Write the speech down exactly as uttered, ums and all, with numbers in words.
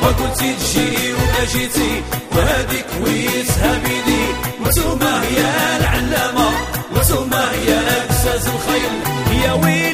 وقلتي تجي وما جيتي وهذيك ويتها بيدي وانتوما يا العلامة وانتوما يا أجساز الخيل يا ويلي